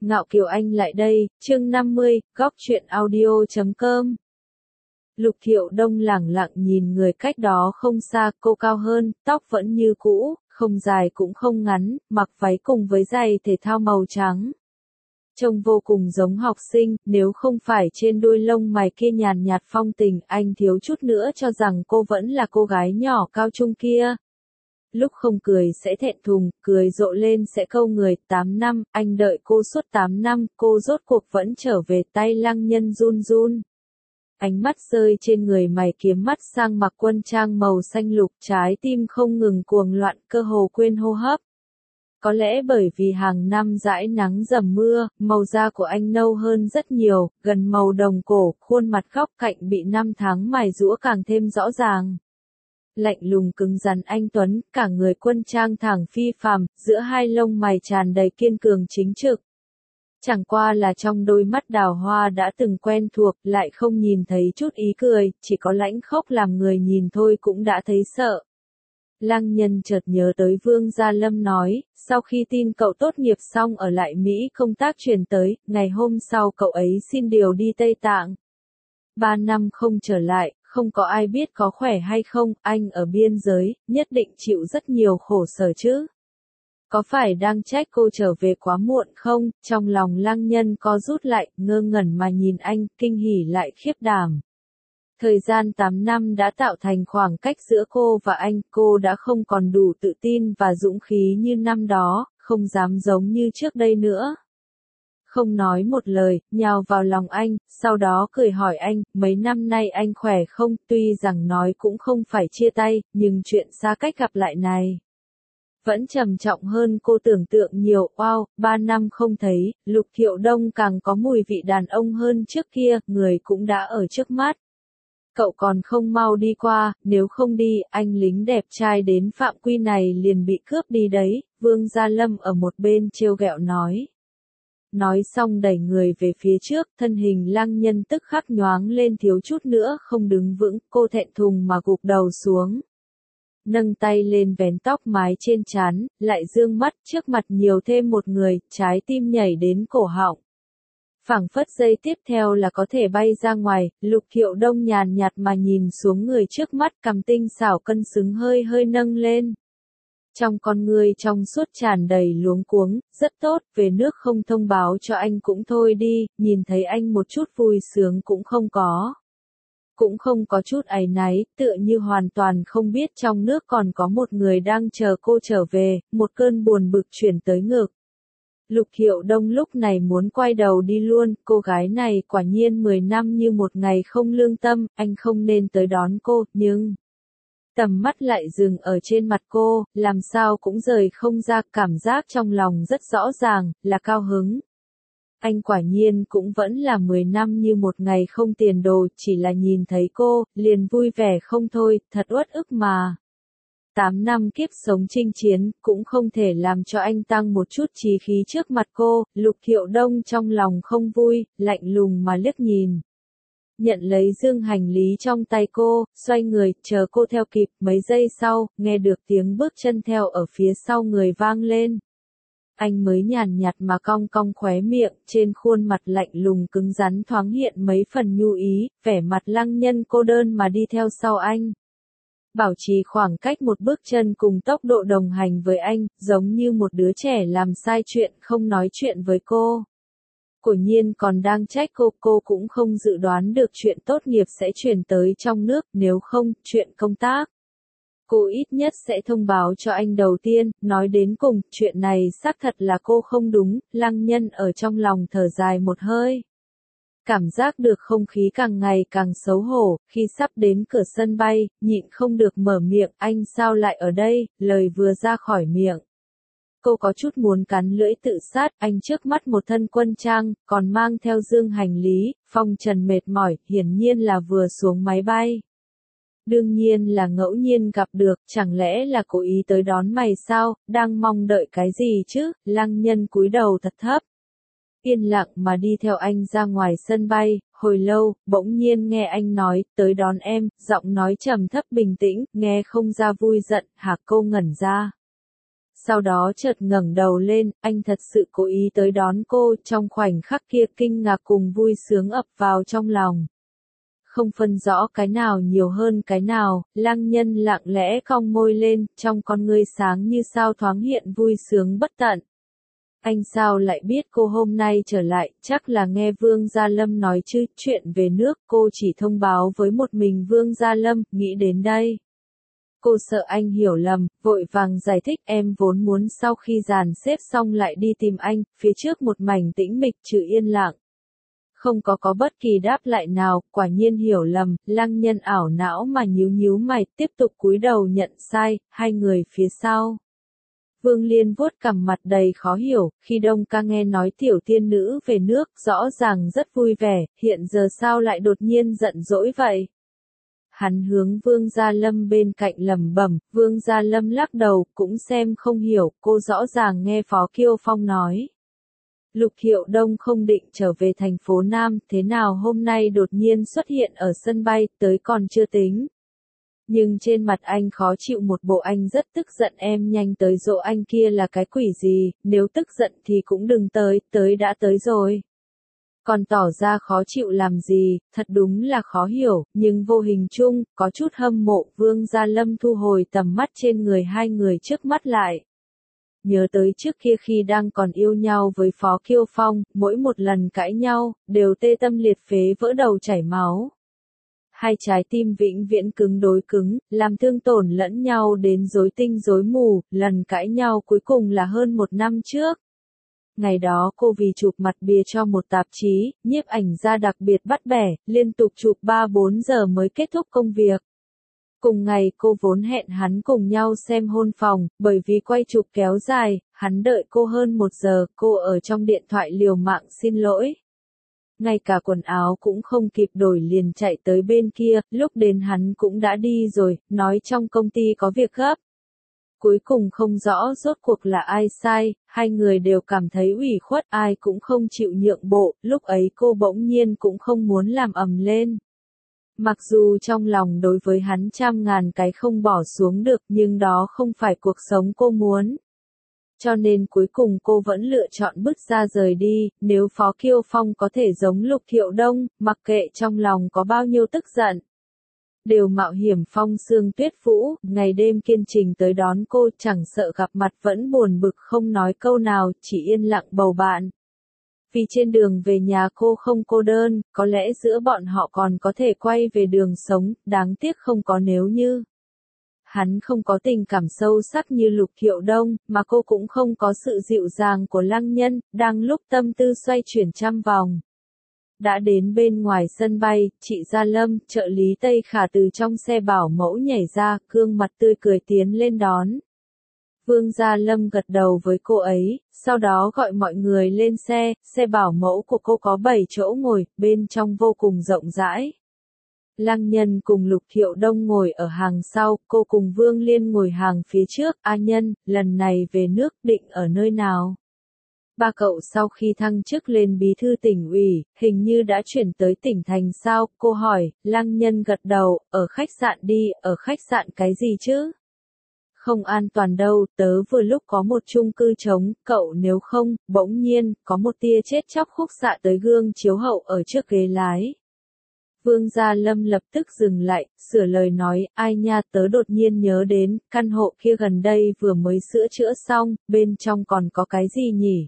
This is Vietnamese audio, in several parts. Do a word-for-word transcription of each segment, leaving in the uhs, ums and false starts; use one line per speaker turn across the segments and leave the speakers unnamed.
Ngạo Kiều Anh lại đây, chương năm mươi, góc truyện audio chấm com. Lục Thiệu Đông lẳng lặng nhìn người cách đó không xa, cô cao hơn, tóc vẫn như cũ, không dài cũng không ngắn, mặc váy cùng với giày thể thao màu trắng. Trông vô cùng giống học sinh, nếu không phải trên đôi lông mày kia nhàn nhạt phong tình, anh thiếu chút nữa cho rằng cô vẫn là cô gái nhỏ cao trung kia. Lúc không cười sẽ thẹn thùng, cười rộ lên sẽ câu người. Tám năm, anh đợi cô suốt tám năm, cô rốt cuộc vẫn trở về. Tay Lăng Nhân run run. Ánh mắt rơi trên người mày kiếm mắt sang mặc quân trang màu xanh lục, trái tim không ngừng cuồng loạn, cơ hồ quên hô hấp. Có lẽ bởi vì hàng năm dãi nắng dầm mưa, màu da của anh nâu hơn rất nhiều, gần màu đồng cổ, khuôn mặt góc cạnh bị năm tháng mài giũa càng thêm rõ ràng. Lạnh lùng cứng rắn anh tuấn, cả người quân trang thẳng phi phàm, giữa hai lông mày tràn đầy kiên cường chính trực. Chẳng qua là trong đôi mắt đào hoa đã từng quen thuộc, lại không nhìn thấy chút ý cười, chỉ có lãnh khốc làm người nhìn thôi cũng đã thấy sợ. Lăng Nhân chợt nhớ tới Vương Gia Lâm nói, sau khi tin cậu tốt nghiệp xong ở lại Mỹ công tác truyền tới, ngày hôm sau cậu ấy xin điều đi Tây Tạng. Ba năm không trở lại, không có ai biết có khỏe hay không, anh ở biên giới, nhất định chịu rất nhiều khổ sở chứ. Có phải đang trách cô trở về quá muộn không? Trong lòng Lăng Nhân có rút lại, ngơ ngẩn mà nhìn anh, kinh hỉ lại khiếp đảm. Thời gian tám năm đã tạo thành khoảng cách giữa cô và anh, cô đã không còn đủ tự tin và dũng khí như năm đó, không dám giống như trước đây nữa. Không nói một lời, nhào vào lòng anh, sau đó cười hỏi anh, mấy năm nay anh khỏe không? Tuy rằng nói cũng không phải chia tay, nhưng chuyện xa cách gặp lại này vẫn trầm trọng hơn cô tưởng tượng nhiều. Wow, ba năm không thấy, Lục Thiệu Đông càng có mùi vị đàn ông hơn trước kia, người cũng đã ở trước mắt. Cậu còn không mau đi qua, nếu không đi, anh lính đẹp trai đến phạm quy này liền bị cướp đi đấy, Vương Gia Lâm ở một bên trêu ghẹo nói. Nói xong đẩy người về phía trước, thân hình Lăng Nhân tức khắc nhoáng lên thiếu chút nữa không đứng vững, cô thẹn thùng mà gục đầu xuống. Nâng tay lên vén tóc mái trên trán, lại dương mắt, trước mặt nhiều thêm một người, trái tim nhảy đến cổ họng. Phảng phất giây tiếp theo là có thể bay ra ngoài, Lục Thiệu Đông nhàn nhạt mà nhìn xuống người trước mắt, cằm tinh xảo cân xứng hơi hơi nâng lên. Trong con người trong suốt tràn đầy luống cuống, rất tốt, về nước không thông báo cho anh cũng thôi đi, nhìn thấy anh một chút vui sướng cũng không có. Cũng không có chút áy náy, tựa như hoàn toàn không biết trong nước còn có một người đang chờ cô trở về, một cơn buồn bực chuyển tới ngực. Lục Thiệu Đông lúc này muốn quay đầu đi luôn, cô gái này quả nhiên mười năm như một ngày không lương tâm, anh không nên tới đón cô, nhưng... Tầm mắt lại dừng ở trên mặt cô, làm sao cũng rời không ra, cảm giác trong lòng rất rõ ràng, là cao hứng. Anh quả nhiên cũng vẫn là mười năm như một ngày không tiền đồ, chỉ là nhìn thấy cô, liền vui vẻ không thôi, thật uất ức mà. Tám năm kiếp sống chinh chiến, cũng không thể làm cho anh tăng một chút chí khí trước mặt cô, Lục Thiệu Đông trong lòng không vui, lạnh lùng mà liếc nhìn. Nhận lấy dương hành lý trong tay cô, xoay người, chờ cô theo kịp, mấy giây sau, nghe được tiếng bước chân theo ở phía sau người vang lên. Anh mới nhàn nhạt mà cong cong khóe miệng, trên khuôn mặt lạnh lùng cứng rắn thoáng hiện mấy phần nhu ý, vẻ mặt Lăng Nhân cô đơn mà đi theo sau anh. Bảo trì khoảng cách một bước chân cùng tốc độ đồng hành với anh, giống như một đứa trẻ làm sai chuyện không nói chuyện với cô. Quả nhiên còn đang trách cô, cô cũng không dự đoán được chuyện tốt nghiệp sẽ chuyển tới trong nước, nếu không, chuyện công tác. Cô ít nhất sẽ thông báo cho anh đầu tiên, nói đến cùng, chuyện này xác thật là cô không đúng, Lăng Nhân ở trong lòng thở dài một hơi. Cảm giác được không khí càng ngày càng xấu hổ, khi sắp đến cửa sân bay, nhịn không được mở miệng, anh sao lại ở đây, lời vừa ra khỏi miệng. Cô có chút muốn cắn lưỡi tự sát, anh trước mắt một thân quân trang, còn mang theo dương hành lý, phong trần mệt mỏi, hiển nhiên là vừa xuống máy bay. Đương nhiên là ngẫu nhiên gặp được, chẳng lẽ là cố ý tới đón mày sao, đang mong đợi cái gì chứ, Lăng Nhân cúi đầu thật thấp. Yên lặng mà đi theo anh ra ngoài sân bay, hồi lâu, bỗng nhiên nghe anh nói, tới đón em, giọng nói trầm thấp bình tĩnh, nghe không ra vui giận, hả cô ngẩn ra. Sau đó chợt ngẩng đầu lên, anh thật sự cố ý tới đón cô, trong khoảnh khắc kia kinh ngạc cùng vui sướng ập vào trong lòng. Không phân rõ cái nào nhiều hơn cái nào, Lăng Nhân lặng lẽ cong môi lên, trong con ngươi sáng như sao thoáng hiện vui sướng bất tận. Anh sao lại biết cô hôm nay trở lại, chắc là nghe Vương Gia Lâm nói chứ, chuyện về nước cô chỉ thông báo với một mình Vương Gia Lâm, nghĩ đến đây. Cô sợ anh hiểu lầm, vội vàng giải thích em vốn muốn sau khi dàn xếp xong lại đi tìm anh, phía trước một mảnh tĩnh mịch trừ yên lặng. Không có có bất kỳ đáp lại nào, quả nhiên hiểu lầm, Lăng Nhân ảo não mà nhíu nhíu mày, tiếp tục cúi đầu nhận sai, hai người phía sau. Vương Liên vuốt cằm mặt đầy khó hiểu, khi Đông Ca nghe nói tiểu tiên nữ về nước, rõ ràng rất vui vẻ, hiện giờ sao lại đột nhiên giận dỗi vậy? Hắn hướng Vương Gia Lâm bên cạnh lẩm bẩm, Vương Gia Lâm lắc đầu, cũng xem không hiểu, cô rõ ràng nghe Phó Kiêu Phong nói. Lục Thiệu Đông không định trở về thành phố Nam, thế nào hôm nay đột nhiên xuất hiện ở sân bay, tới còn chưa tính. Nhưng trên mặt anh khó chịu một bộ anh rất tức giận em nhanh tới dỗ anh kia là cái quỷ gì, nếu tức giận thì cũng đừng tới, tới đã tới rồi. Còn tỏ ra khó chịu làm gì, thật đúng là khó hiểu, nhưng vô hình chung, có chút hâm mộ Vương Gia Lâm thu hồi tầm mắt trên người hai người trước mắt lại. Nhớ tới trước kia khi đang còn yêu nhau với Phó Kiêu Phong, mỗi một lần cãi nhau, đều tê tâm liệt phế vỡ đầu chảy máu. Hai trái tim vĩnh viễn cứng đối cứng, làm thương tổn lẫn nhau đến rối tinh rối mù, lần cãi nhau cuối cùng là hơn một năm trước. Ngày đó cô vì chụp mặt bìa cho một tạp chí, nhiếp ảnh gia đặc biệt bắt bẻ, liên tục chụp ba bốn giờ mới kết thúc công việc. Cùng ngày cô vốn hẹn hắn cùng nhau xem hôn phòng, bởi vì quay chụp kéo dài, hắn đợi cô hơn một giờ, cô ở trong điện thoại liều mạng xin lỗi. Ngay cả quần áo cũng không kịp đổi liền chạy tới bên kia, lúc đến hắn cũng đã đi rồi, nói trong công ty có việc gấp. Cuối cùng không rõ rốt cuộc là ai sai, hai người đều cảm thấy ủy khuất, ai cũng không chịu nhượng bộ, lúc ấy cô bỗng nhiên cũng không muốn làm ầm lên. Mặc dù trong lòng đối với hắn trăm ngàn cái không bỏ xuống được nhưng đó không phải cuộc sống cô muốn. Cho nên cuối cùng cô vẫn lựa chọn bước ra rời đi, nếu Phó Kiêu Phong có thể giống Lục Thiệu Đông, mặc kệ trong lòng có bao nhiêu tức giận. Đều mạo hiểm phong sương tuyết vũ, ngày đêm kiên trình tới đón cô, chẳng sợ gặp mặt vẫn buồn bực không nói câu nào, chỉ yên lặng bầu bạn. Vì trên đường về nhà cô không cô đơn, có lẽ giữa bọn họ còn có thể quay về đường sống, đáng tiếc không có nếu như. Hắn không có tình cảm sâu sắc như Lục Thiệu Đông, mà cô cũng không có sự dịu dàng của Lăng Nhân, đang lúc tâm tư xoay chuyển trăm vòng. Đã đến bên ngoài sân bay, chị Gia Lâm, trợ lý Tây Khả từ trong xe bảo mẫu nhảy ra, gương mặt tươi cười tiến lên đón. Vương Gia Lâm gật đầu với cô ấy, sau đó gọi mọi người lên xe, xe bảo mẫu của cô có bảy chỗ ngồi, bên trong vô cùng rộng rãi. Lăng Nhân cùng Lục Thiệu Đông ngồi ở hàng sau, cô cùng Vương Liên ngồi hàng phía trước, A Nhân, lần này về nước định ở nơi nào? Ba cậu sau khi thăng chức lên bí thư tỉnh ủy, hình như đã chuyển tới tỉnh thành sao, cô hỏi, Lăng Nhân gật đầu, ở khách sạn đi, ở khách sạn cái gì chứ? Không an toàn đâu, tớ vừa lúc có một chung cư trống, cậu nếu không, bỗng nhiên, có một tia chết chóc khúc xạ tới gương chiếu hậu ở trước ghế lái. Vương Gia Lâm lập tức dừng lại, sửa lời nói, ai nha tớ đột nhiên nhớ đến, căn hộ kia gần đây vừa mới sửa chữa xong, bên trong còn có cái gì nhỉ?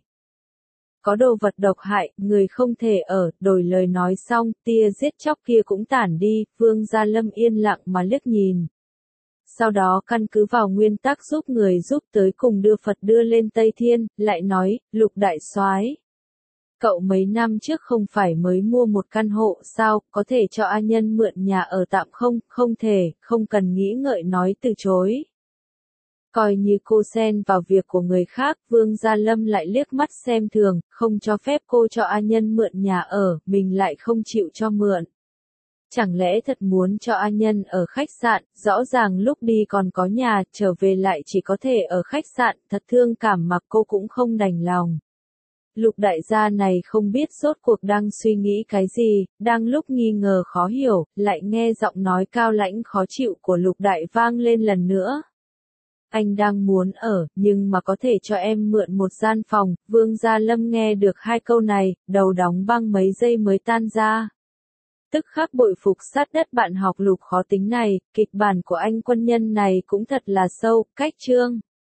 Có đồ vật độc hại, người không thể ở, đổi lời nói xong, tia giết chóc kia cũng tản đi, Vương Gia Lâm yên lặng mà liếc nhìn. Sau đó căn cứ vào nguyên tắc giúp người giúp tới cùng đưa Phật đưa lên Tây Thiên, lại nói, Lục đại soái, cậu mấy năm trước không phải mới mua một căn hộ sao, có thể cho A Nhân mượn nhà ở tạm không, không thể, không cần nghĩ ngợi nói từ chối. Coi như cô xen vào việc của người khác, Vương Gia Lâm lại liếc mắt xem thường, không cho phép cô cho A Nhân mượn nhà ở, mình lại không chịu cho mượn. Chẳng lẽ thật muốn cho A Nhân ở khách sạn, rõ ràng lúc đi còn có nhà, trở về lại chỉ có thể ở khách sạn, thật thương cảm mà cô cũng không đành lòng. Lục đại gia này không biết rốt cuộc đang suy nghĩ cái gì, đang lúc nghi ngờ khó hiểu, lại nghe giọng nói cao lãnh khó chịu của Lục đại vang lên lần nữa. anh đang muốn ở, nhưng mà có thể cho em mượn một gian phòng. Vương Gia Lâm nghe được hai câu này, đầu đóng băng mấy giây mới tan ra. Tức khắc bội phục sát đất bạn học Lục khó tính này, kịch bản của anh quân nhân này cũng thật là sâu, cách chương.